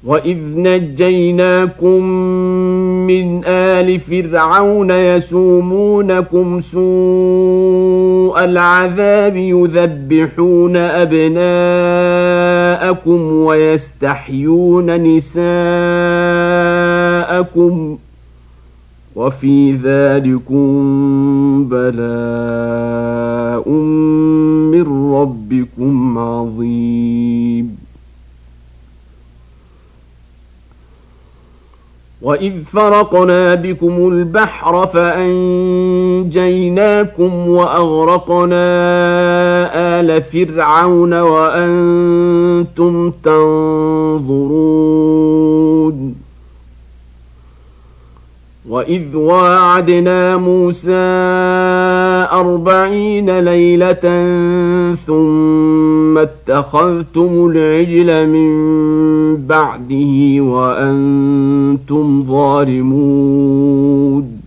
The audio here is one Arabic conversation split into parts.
وإذ نجيناكم من آل فرعون يسومونكم سوء العذاب يذبحون أبناءكم ويستحيون نساءكم وفي ذلكم بلاء من ربكم عظيم. وإذ فرقنا بكم البحر فأنجيناكم وأغرقنا آل فرعون وأنتم تنظرون. وإذ واعدنا موسى 40 ليلة ثم اتخذتم العجل من بعده وأنتم ظالمون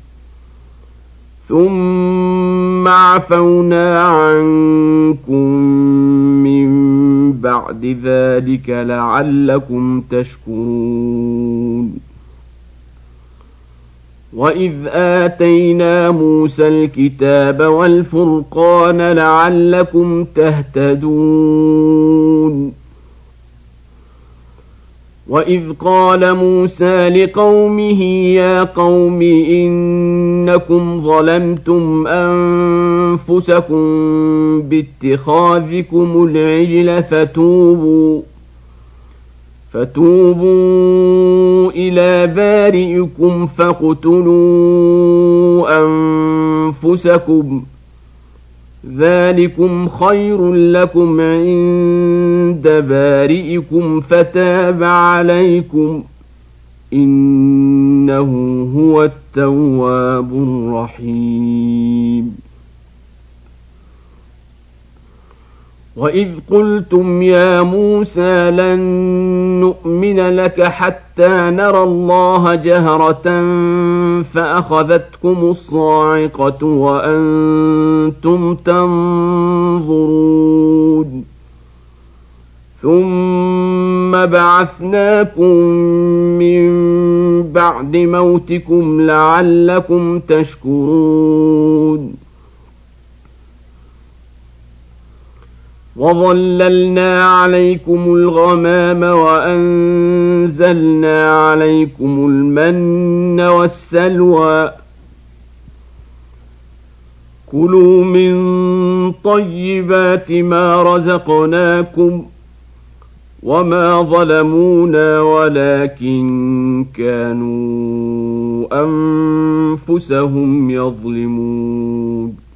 ثم عفونا عنكم من بعد ذلك لعلكم تشكرون. وإذ آتينا موسى الكتاب والفرقان لعلكم تهتدون. وإذ قال موسى لقومه يا قوم إنكم ظلمتم أنفسكم باتخاذكم العجل فتوبوا إلى بارئكم فاقتلوا أنفسكم ذلكم خير لكم عند بارئكم فتاب عليكم إنه هو التواب الرحيم. وإذ قلتم يا موسى لن نؤمن لك حتى نرى الله جهرة فأخذتكم الصاعقة وأنتم تنظرون ثم بعثناكم من بعد موتكم لعلكم تشكرون. وظللنا عليكم الغمام وأنزلنا عليكم المن والسلوى كلوا من طيبات ما رزقناكم وما ظلمونا ولكن كانوا أنفسهم يظلمون.